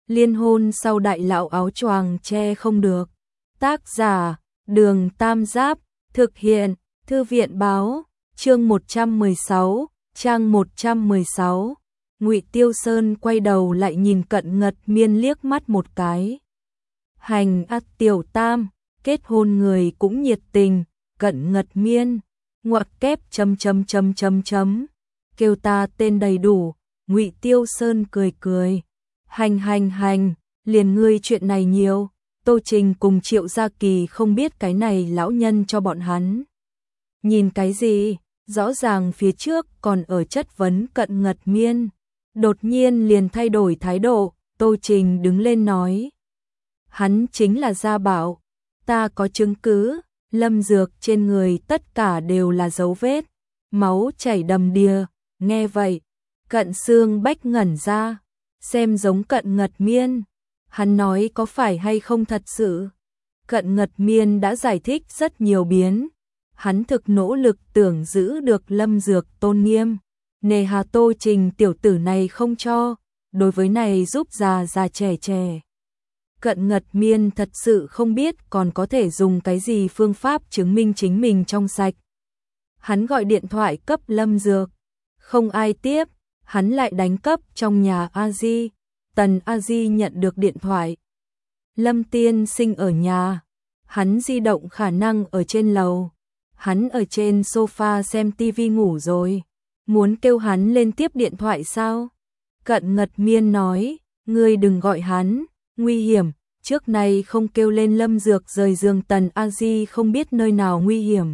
Liên hôn sau đại lão áo choàng che không được. Tác giả, Đường Tam Giáp, thực hiện, Thư viện báo, chương 116, trang 116. Ngụy Tiêu Sơn quay đầu lại nhìn Cận Ngật Miên liếc mắt một cái. Hành Tiểu Tam, kết hôn người cũng nhiệt tình, Cận Ngật Miên, ngoặc kép chấm. Kêu ta tên đầy đủ, Ngụy Tiêu Sơn cười cười. Hành, liền ngươi chuyện này nhiều, Tô Trình cùng Triệu Gia Kỳ không biết cái này lão nhân cho bọn hắn. Nhìn cái gì, rõ ràng phía trước còn ở chất vấn Cận Ngật Miên. Đột nhiên liền thay đổi thái độ, Tô Trình đứng lên nói. Hắn chính là Gia Bảo, ta có chứng cứ, Lâm Dược trên người tất cả đều là dấu vết, máu chảy đầm đìa, nghe vậy, Cận Xương Bách ngẩn ra, xem giống Cận Ngật Miên, hắn nói có phải hay không thật sự. Cận Ngật Miên đã giải thích rất nhiều biến, hắn thực nỗ lực tưởng giữ được Lâm Dược tôn nghiêm, nề hà Tô Trình tiểu tử này không cho, đối với này giúp già trẻ. Cận Ngật Miên thật sự không biết còn có thể dùng cái gì phương pháp chứng minh chính mình trong sạch. Hắn gọi điện thoại cấp Lâm Dược, không ai tiếp, hắn lại đánh cấp trong nhà A Di. Tần A Di nhận được điện thoại. Lâm Tiên Sinh ở nhà, hắn di động khả năng ở trên lầu, hắn ở trên sofa xem tivi ngủ rồi, muốn kêu hắn lên tiếp điện thoại sao? Cận Ngật Miên nói, ngươi đừng gọi hắn, nguy hiểm, trước nay không kêu lên Lâm Dược rời giường. Tần A Di không biết nơi nào nguy hiểm.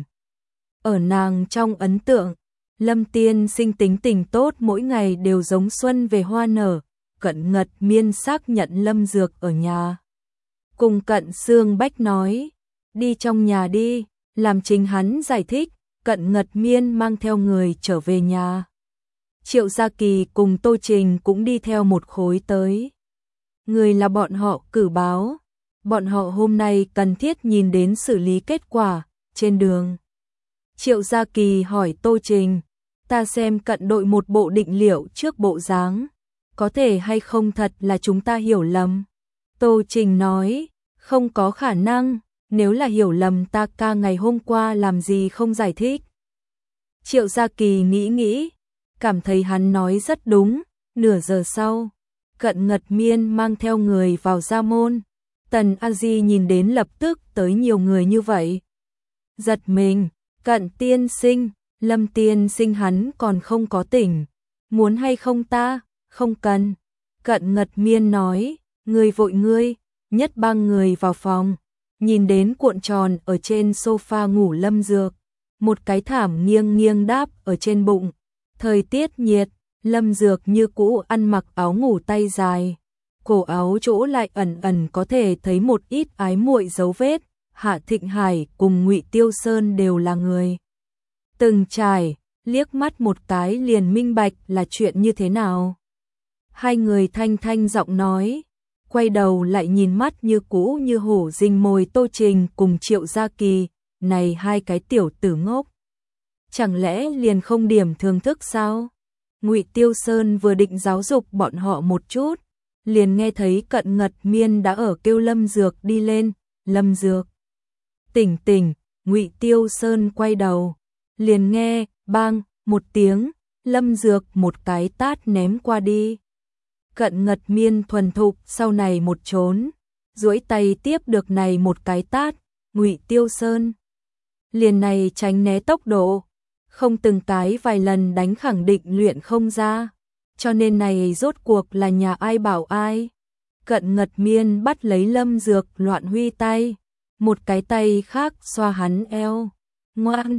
Ở nàng trong ấn tượng, Lâm Tiên Sinh tính tình tốt, mỗi ngày đều giống xuân về hoa nở. Cận Ngật Miên xác nhận Lâm Dược ở nhà. Cùng Cận Xương Bách nói, đi trong nhà đi, làm chính hắn giải thích. Cận Ngật Miên mang theo người trở về nhà. Triệu Gia Kỳ cùng Tô Trình cũng đi theo một khối tới. Người là bọn họ cử báo, bọn họ hôm nay cần thiết nhìn đến xử lý kết quả. Trên đường, Triệu Gia Kỳ hỏi Tô Trình, ta xem Cận đội một bộ định liệu trước bộ dáng, có thể hay không thật là chúng ta hiểu lầm? Tô Trình nói, không có khả năng, nếu là hiểu lầm ta ca ngày hôm qua làm gì không giải thích. Triệu Gia Kỳ nghĩ, cảm thấy hắn nói rất đúng. Nửa giờ sau, Cận Ngật Miên mang theo người vào gia môn. Tần A Di nhìn đến lập tức tới nhiều người như vậy, giật mình. Cận tiên sinh, Lâm tiên sinh hắn còn không có tỉnh, muốn hay không ta? Không cần. Cận Ngật Miên nói, ngươi vội ngươi, nhất bang người vào phòng, nhìn đến cuộn tròn ở trên sofa ngủ Lâm Dược, một cái thảm nghiêng đáp ở trên bụng. Thời tiết nhiệt, Lâm Dược như cũ ăn mặc áo ngủ tay dài, cổ áo chỗ lại ẩn có thể thấy một ít ái muội dấu vết. Hạ Thịnh Hải cùng Ngụy Tiêu Sơn đều là người từng trải, liếc mắt một cái liền minh bạch là chuyện như thế nào. Hai người thanh giọng nói, quay đầu lại nhìn mắt như cũ như hổ rình mồi Tô Trình cùng Triệu Gia Kỳ, này hai cái tiểu tử ngốc, chẳng lẽ liền không điểm thưởng thức sao? Ngụy Tiêu Sơn vừa định giáo dục bọn họ một chút, liền nghe thấy Cận Ngật Miên đã ở kêu Lâm Dược đi lên. Lâm Dược, tỉnh. Ngụy Tiêu Sơn quay đầu, liền nghe bang một tiếng, Lâm Dược một cái tát ném qua đi. Cận Ngật Miên thuần thục sau này một trốn, duỗi tay tiếp được này một cái tát. Ngụy Tiêu Sơn liền này tránh né tốc độ, không từng cái vài lần đánh khẳng định luyện không ra, cho nên này rốt cuộc là nhà ai bảo ai. Cận Ngật Miên bắt lấy Lâm Dược loạn huy tay, một cái tay khác xoa hắn eo, ngoan,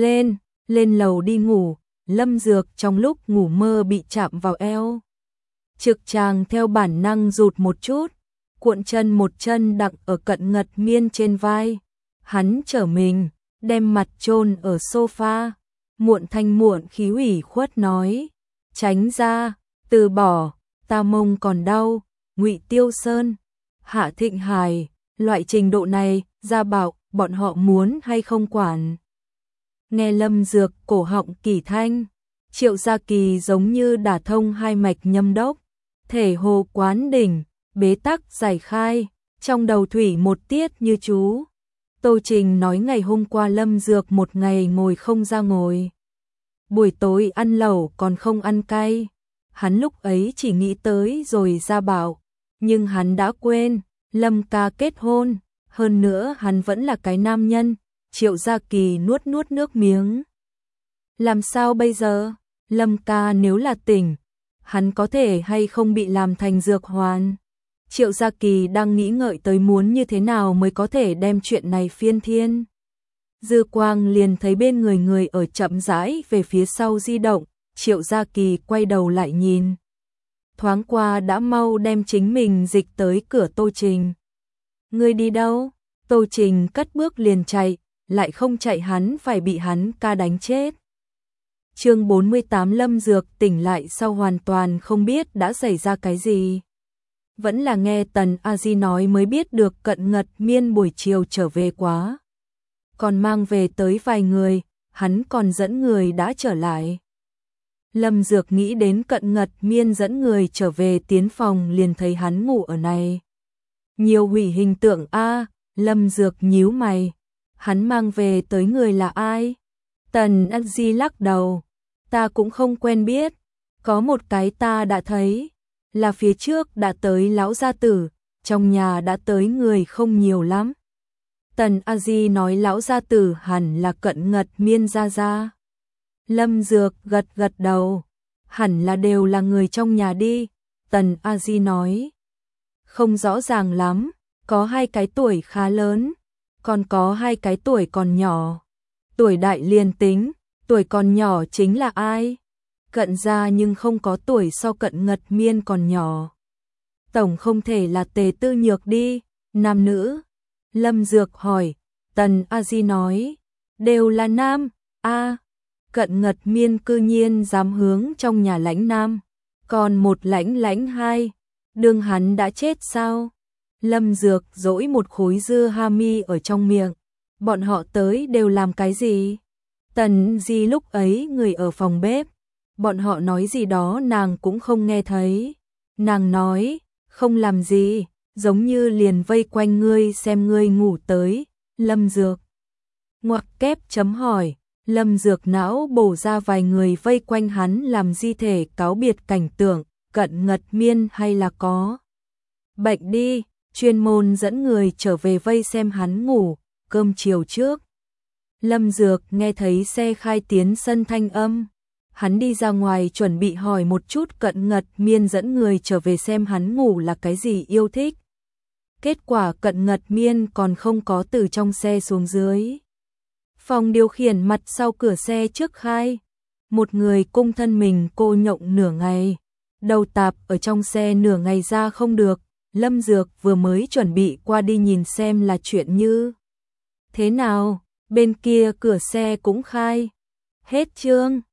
lên lầu đi ngủ. Lâm Dược trong lúc ngủ mơ bị chạm vào eo, trực tràng theo bản năng rụt một chút, cuộn chân một chân đặng ở Cận Ngật Miên trên vai. Hắn trở mình, đem mặt chôn ở sofa, muộn thanh muộn khí ủy khuất nói, tránh ra, từ bỏ, ta mông còn đau. Ngụy Tiêu Sơn, Hạ Thịnh Hải, loại trình độ này, Gia Bảo, bọn họ muốn hay không quản. Nghe Lâm Dược cổ họng kỳ thanh, Triệu Gia Kỳ giống như đả thông hai mạch nhâm đốc, thể hồ quán đỉnh, bế tắc giải khai, trong đầu thủy một tiết như chú. Tô Trình nói ngày hôm qua Lâm Dược một ngày ngồi không ra ngồi. Buổi tối ăn lẩu còn không ăn cay. Hắn lúc ấy chỉ nghĩ tới rồi ra bảo, nhưng hắn đã quên, Lâm ca kết hôn, hơn nữa hắn vẫn là cái nam nhân. Triệu Gia Kỳ nuốt nước miếng. Làm sao bây giờ? Lâm ca nếu là tỉnh, hắn có thể hay không bị làm thành dược hoàn? Triệu Gia Kỳ đang nghĩ ngợi tới muốn như thế nào mới có thể đem chuyện này phiên thiên. Dư Quang liền thấy bên người ở chậm rãi về phía sau di động, Triệu Gia Kỳ quay đầu lại nhìn. Thoáng qua đã mau đem chính mình dịch tới cửa Tô Trình. Ngươi đi đâu? Tô Trình cất bước liền chạy, lại không chạy hắn phải bị hắn ca đánh chết. Chương 48 Lâm Dược tỉnh lại sau hoàn toàn không biết đã xảy ra cái gì. Vẫn là nghe Tần A Di nói mới biết được Cận Ngật Miên buổi chiều trở về quá. Còn mang về tới vài người, hắn còn dẫn người đã trở lại. Lâm Dược nghĩ đến Cận Ngật Miên dẫn người trở về tiến phòng liền thấy hắn ngủ ở này. Nhiều hủy hình tượng a. Lâm Dược nhíu mày. Hắn mang về tới người là ai? Tần A Di lắc đầu. Ta cũng không quen biết. Có một cái ta đã thấy. Là phía trước đã tới lão gia tử. Trong nhà đã tới người không nhiều lắm. Tần A Di nói lão gia tử hẳn là Cận Ngật Miên gia gia. Lâm Dược gật đầu. Hẳn là đều là người trong nhà đi. Tần A Di nói. Không rõ ràng lắm. Có 2 cái tuổi khá lớn. Còn có 2 cái tuổi còn nhỏ. Tuổi đại liền tính. Tuổi còn nhỏ chính là ai? Cận gia nhưng không có tuổi so Cận Ngật Miên còn nhỏ. Tổng không thể là Tề Tư Nhược đi. Nam nữ? Lâm Dược hỏi. Tần A Di nói. Đều là nam. A. Cận Ngật Miên cư nhiên dám hướng trong nhà lãnh nam. Còn một lãnh 2. Đương hắn đã chết sao? Lâm Dược dỗi một khối dưa hami ở trong miệng. Bọn họ tới đều làm cái gì? Tần Di lúc ấy người ở phòng bếp. Bọn họ nói gì đó nàng cũng không nghe thấy. Nàng nói, không làm gì, giống như liền vây quanh ngươi xem ngươi ngủ tới. Lâm Dược ngoặc kép chấm hỏi. Lâm Dược não bổ ra vài người vây quanh hắn làm di thể cáo biệt cảnh tượng. Cận Ngật Miên hay là có bệnh đi, chuyên môn dẫn người trở về vây xem hắn ngủ, cơm chiều trước. Lâm Dược nghe thấy xe khai tiến sân thanh âm. Hắn đi ra ngoài chuẩn bị hỏi một chút Cận Ngật Miên dẫn người trở về xem hắn ngủ là cái gì yêu thích. Kết quả Cận Ngật Miên còn không có từ trong xe xuống dưới. Phòng điều khiển mặt sau cửa xe trước khai. Một người cung thân mình cô nhộng nửa ngày. Đầu tạp ở trong xe nửa ngày ra không được. Lâm Dược vừa mới chuẩn bị qua đi nhìn xem là chuyện như thế nào. Bên kia cửa xe cũng khai. Hết chương.